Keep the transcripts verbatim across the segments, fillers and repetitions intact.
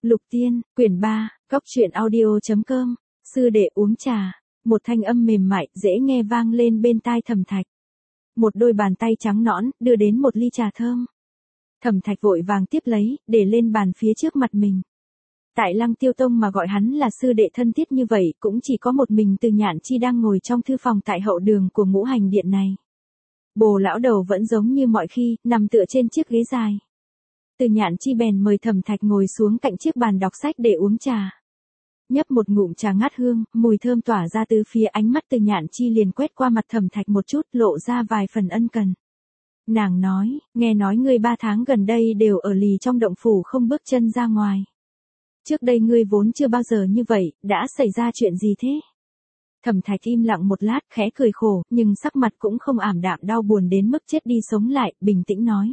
Lục Tiên, quyển ba, góc truyện audio.com, sư đệ uống trà, một thanh âm mềm mại, dễ nghe vang lên bên tai Thẩm Thạch. Một đôi bàn tay trắng nõn, đưa đến một ly trà thơm. Thẩm Thạch vội vàng tiếp lấy, để lên bàn phía trước mặt mình. Tại Lăng Tiêu Tông mà gọi hắn là sư đệ thân thiết như vậy, cũng chỉ có một mình Từ Nhạn Chi đang ngồi trong thư phòng tại hậu đường của Ngũ Hành Điện này. Bồ lão đầu vẫn giống như mọi khi, nằm tựa trên chiếc ghế dài. Từ Nhạn Chi bèn mời Thẩm Thạch ngồi xuống cạnh chiếc bàn đọc sách để uống trà. Nhấp một ngụm trà ngát hương, mùi thơm tỏa ra từ phía ánh mắt Từ Nhạn Chi liền quét qua mặt Thẩm Thạch một chút, lộ ra vài phần ân cần. Nàng nói, nghe nói ngươi ba tháng gần đây đều ở lì trong động phủ không bước chân ra ngoài. Trước đây ngươi vốn chưa bao giờ như vậy, đã xảy ra chuyện gì thế? Thẩm Thạch im lặng một lát, khẽ cười khổ, nhưng sắc mặt cũng không ảm đạm đau buồn đến mức chết đi sống lại, bình tĩnh nói.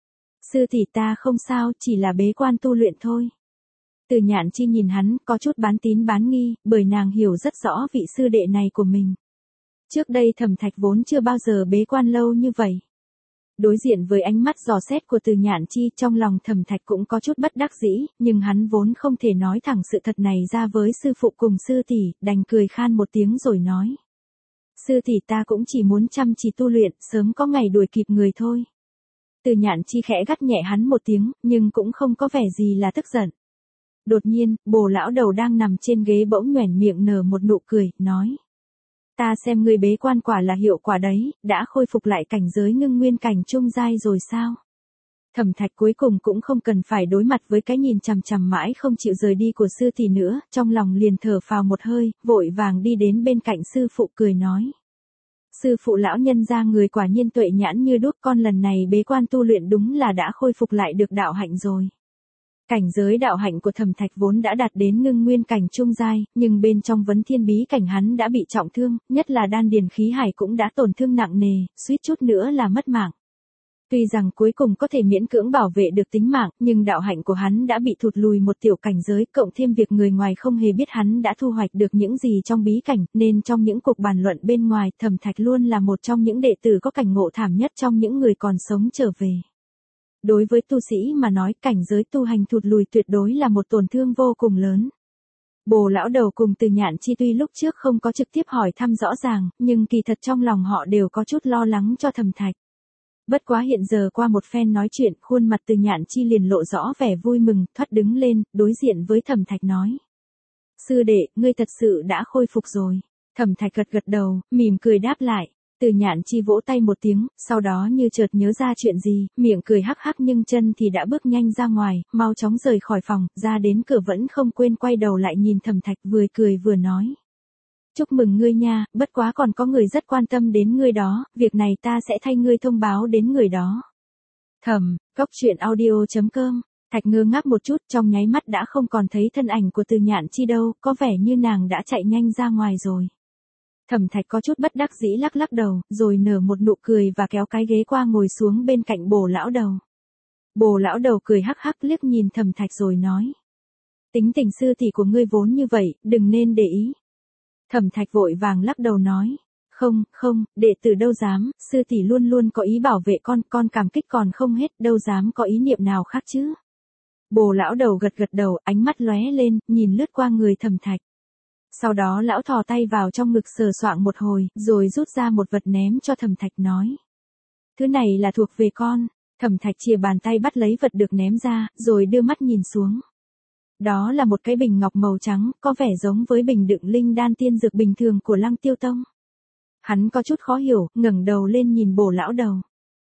Sư tỷ ta không sao, chỉ là bế quan tu luyện thôi. Từ Nhạn Chi nhìn hắn, có chút bán tín bán nghi, bởi nàng hiểu rất rõ vị sư đệ này của mình. Trước đây Thẩm Thạch vốn chưa bao giờ bế quan lâu như vậy. Đối diện với ánh mắt dò xét của Từ Nhạn Chi, trong lòng Thẩm Thạch cũng có chút bất đắc dĩ, nhưng hắn vốn không thể nói thẳng sự thật này ra với sư phụ cùng sư tỷ, đành cười khan một tiếng rồi nói. Sư tỷ ta cũng chỉ muốn chăm chỉ tu luyện, sớm có ngày đuổi kịp người thôi. Từ Nhạn Chi khẽ gắt nhẹ hắn một tiếng, nhưng cũng không có vẻ gì là tức giận. Đột nhiên, Bồ lão đầu đang nằm trên ghế bỗng nhoẻn miệng nở một nụ cười, nói. Ta xem ngươi bế quan quả là hiệu quả đấy, đã khôi phục lại cảnh giới ngưng nguyên cảnh trung giai rồi sao? Thẩm Thạch cuối cùng cũng không cần phải đối mặt với cái nhìn chằm chằm mãi không chịu rời đi của sư tỷ nữa, trong lòng liền thở phào một hơi, vội vàng đi đến bên cạnh sư phụ cười nói. Sư phụ lão nhân gia người quả nhiên tuệ nhãn như đuốc, con lần này bế quan tu luyện đúng là đã khôi phục lại được đạo hạnh rồi. Cảnh giới đạo hạnh của Thẩm Thạch vốn đã đạt đến ngưng nguyên cảnh trung giai, nhưng bên trong vấn thiên bí cảnh hắn đã bị trọng thương, nhất là đan điền khí hải cũng đã tổn thương nặng nề, suýt chút nữa là mất mạng. Tuy rằng cuối cùng có thể miễn cưỡng bảo vệ được tính mạng, nhưng đạo hạnh của hắn đã bị thụt lùi một tiểu cảnh giới, cộng thêm việc người ngoài không hề biết hắn đã thu hoạch được những gì trong bí cảnh, nên trong những cuộc bàn luận bên ngoài, Thẩm Thạch luôn là một trong những đệ tử có cảnh ngộ thảm nhất trong những người còn sống trở về. Đối với tu sĩ mà nói, cảnh giới tu hành thụt lùi tuyệt đối là một tổn thương vô cùng lớn. Bồ lão đầu cùng Từ Nhạn Chi tuy lúc trước không có trực tiếp hỏi thăm rõ ràng, nhưng kỳ thật trong lòng họ đều có chút lo lắng cho Thẩm Thạch. Bất quá hiện giờ qua một phen nói chuyện, khuôn mặt Từ Nhạn Chi liền lộ rõ vẻ vui mừng, thoát đứng lên, đối diện với Thẩm Thạch nói. Sư đệ, ngươi thật sự đã khôi phục rồi. Thẩm Thạch gật gật đầu, mỉm cười đáp lại. Từ Nhạn Chi vỗ tay một tiếng, sau đó như chợt nhớ ra chuyện gì, miệng cười hắc hắc nhưng chân thì đã bước nhanh ra ngoài, mau chóng rời khỏi phòng, ra đến cửa vẫn không quên quay đầu lại nhìn Thẩm Thạch vừa cười vừa nói. Chúc mừng ngươi nha, bất quá còn có người rất quan tâm đến ngươi đó, việc này ta sẽ thay ngươi thông báo đến người đó. Thẩm, góc truyện audio.com, Thạch ngơ ngác một chút, trong nháy mắt đã không còn thấy thân ảnh của Từ Nhạn Chi đâu, có vẻ như nàng đã chạy nhanh ra ngoài rồi. Thẩm Thạch có chút bất đắc dĩ lắc lắc đầu, rồi nở một nụ cười và kéo cái ghế qua ngồi xuống bên cạnh Bồ lão đầu. Bồ lão đầu cười hắc hắc liếc nhìn Thẩm Thạch rồi nói. Tính tình sư tỷ của ngươi vốn như vậy, đừng nên để ý. Thẩm Thạch vội vàng lắc đầu nói. Không, không, đệ tử đâu dám, sư tỷ luôn luôn có ý bảo vệ con, con cảm kích còn không hết, đâu dám có ý niệm nào khác chứ. Bồ lão đầu gật gật đầu, ánh mắt lóe lên, nhìn lướt qua người Thẩm Thạch. Sau đó lão thò tay vào trong ngực sờ soạng một hồi, rồi rút ra một vật ném cho Thẩm Thạch nói. Thứ này là thuộc về con. Thẩm Thạch chìa bàn tay bắt lấy vật được ném ra, rồi đưa mắt nhìn xuống. Đó là một cái bình ngọc màu trắng, có vẻ giống với bình đựng linh đan tiên dược bình thường của Lăng Tiêu Tông. Hắn có chút khó hiểu, ngẩng đầu lên nhìn Bồ lão đầu.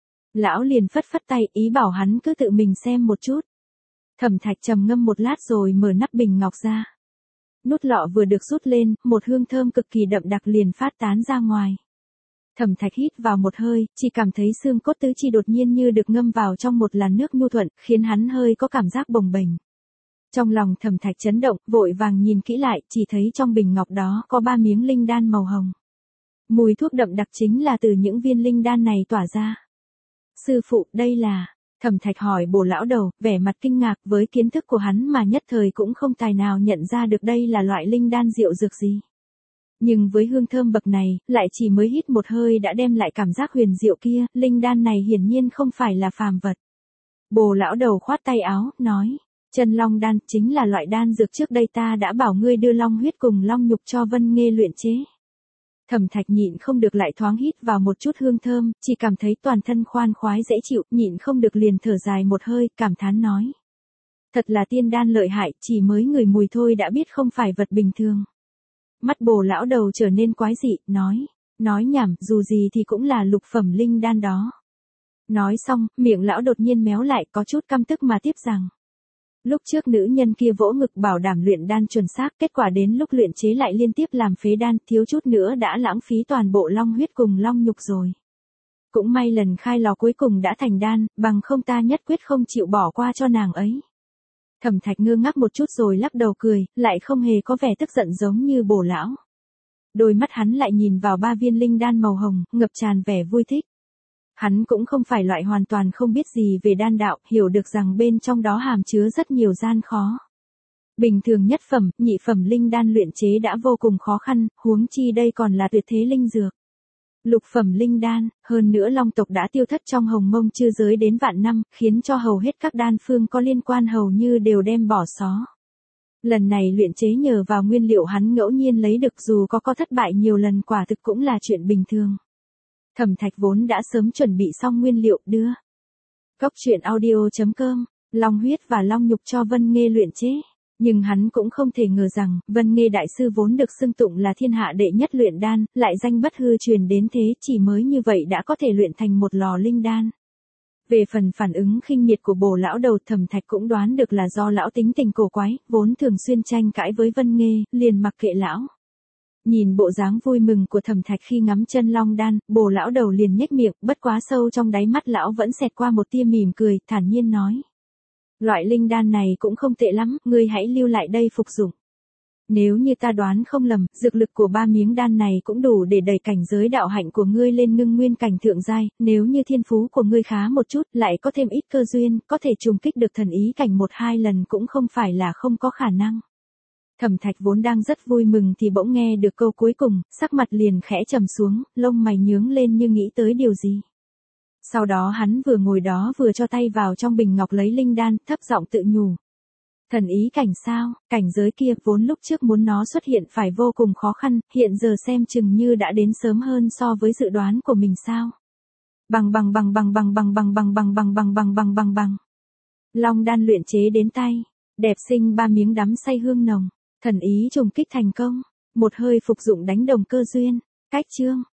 Lão liền phất phất tay, ý bảo hắn cứ tự mình xem một chút. Thẩm Thạch trầm ngâm một lát rồi mở nắp bình ngọc ra. Nút lọ vừa được rút lên, một hương thơm cực kỳ đậm đặc liền phát tán ra ngoài. Thẩm Thạch hít vào một hơi, chỉ cảm thấy xương cốt tứ chi đột nhiên như được ngâm vào trong một làn nước nhu thuận, khiến hắn hơi có cảm giác bồng bềnh. Trong lòng Thẩm Thạch chấn động, vội vàng nhìn kỹ lại, chỉ thấy trong bình ngọc đó có ba miếng linh đan màu hồng. Mùi thuốc đậm đặc chính là từ những viên linh đan này tỏa ra. Sư phụ, đây là... Thẩm Thạch hỏi Bồ lão đầu, vẻ mặt kinh ngạc, với kiến thức của hắn mà nhất thời cũng không tài nào nhận ra được đây là loại linh đan diệu dược gì. Nhưng với hương thơm bậc này, lại chỉ mới hít một hơi đã đem lại cảm giác huyền diệu kia, linh đan này hiển nhiên không phải là phàm vật. Bồ lão đầu khoát tay áo, nói, Chân long đan chính là loại đan dược trước đây ta đã bảo ngươi đưa long huyết cùng long nhục cho Vân Nghê luyện chế. Thẩm Thạch nhịn không được lại thoáng hít vào một chút hương thơm, chỉ cảm thấy toàn thân khoan khoái dễ chịu, nhịn không được liền thở dài một hơi, cảm thán nói. Thật là tiên đan lợi hại, chỉ mới ngửi mùi thôi đã biết không phải vật bình thường. Mắt Bồ lão đầu trở nên quái dị, nói, nói nhảm, dù gì thì cũng là lục phẩm linh đan đó. Nói xong, miệng lão đột nhiên méo lại, có chút căm tức mà tiếp rằng. Lúc trước nữ nhân kia vỗ ngực bảo đảm luyện đan chuẩn xác, kết quả đến lúc luyện chế lại liên tiếp làm phế đan, thiếu chút nữa đã lãng phí toàn bộ long huyết cùng long nhục rồi. Cũng may lần khai lò cuối cùng đã thành đan, bằng không ta nhất quyết không chịu bỏ qua cho nàng ấy. Thẩm Thạch ngơ ngác một chút rồi lắc đầu cười, lại không hề có vẻ tức giận giống như Bồ lão. Đôi mắt hắn lại nhìn vào ba viên linh đan màu hồng, ngập tràn vẻ vui thích. Hắn cũng không phải loại hoàn toàn không biết gì về đan đạo, hiểu được rằng bên trong đó hàm chứa rất nhiều gian khó. Bình thường nhất phẩm, nhị phẩm linh đan luyện chế đã vô cùng khó khăn, huống chi đây còn là tuyệt thế linh dược. Lục phẩm linh đan, hơn nữa long tộc đã tiêu thất trong hồng mông chư giới đến vạn năm, khiến cho hầu hết các đan phương có liên quan hầu như đều đem bỏ xó. Lần này luyện chế nhờ vào nguyên liệu hắn ngẫu nhiên lấy được dù có có thất bại nhiều lần quả thực cũng là chuyện bình thường. Thẩm Thạch vốn đã sớm chuẩn bị xong nguyên liệu đưa. Cốc truyện audio chấm com, long huyết và long nhục cho Vân Nghê luyện chế. Nhưng hắn cũng không thể ngờ rằng, Vân Nghê đại sư vốn được xưng tụng là thiên hạ đệ nhất luyện đan, lại danh bất hư truyền đến thế, chỉ mới như vậy đã có thể luyện thành một lò linh đan. Về phần phản ứng khinh miệt của Bồ lão đầu, Thẩm Thạch cũng đoán được là do lão tính tình cổ quái, vốn thường xuyên tranh cãi với Vân Nghê, liền mặc kệ lão. Nhìn bộ dáng vui mừng của Thẩm Thạch khi ngắm chân long đan, Bồ lão đầu liền nhếch miệng, bất quá sâu trong đáy mắt lão vẫn xẹt qua một tia mỉm cười, thản nhiên nói. Loại linh đan này cũng không tệ lắm, ngươi hãy lưu lại đây phục dụng. Nếu như ta đoán không lầm, dược lực của ba miếng đan này cũng đủ để đẩy cảnh giới đạo hạnh của ngươi lên ngưng nguyên cảnh thượng giai, nếu như thiên phú của ngươi khá một chút, lại có thêm ít cơ duyên, có thể trùng kích được thần ý cảnh một hai lần cũng không phải là không có khả năng. Thẩm Thạch vốn đang rất vui mừng thì bỗng nghe được câu cuối cùng, sắc mặt liền khẽ trầm xuống, lông mày nhướng lên như nghĩ tới điều gì. Sau đó hắn vừa ngồi đó vừa cho tay vào trong bình ngọc lấy linh đan, thấp giọng tự nhủ. Thần ý cảnh sao, cảnh giới kia vốn lúc trước muốn nó xuất hiện phải vô cùng khó khăn, hiện giờ xem chừng như đã đến sớm hơn so với dự đoán của mình sao. Bằng bằng bằng bằng bằng bằng bằng bằng bằng bằng bằng bằng bằng bằng bằng. Long đan luyện chế đến tay, đẹp xinh ba miếng đắm say hương nồng, thần ý trùng kích thành công, một hơi phục dụng đánh đồng cơ duyên, cách chương.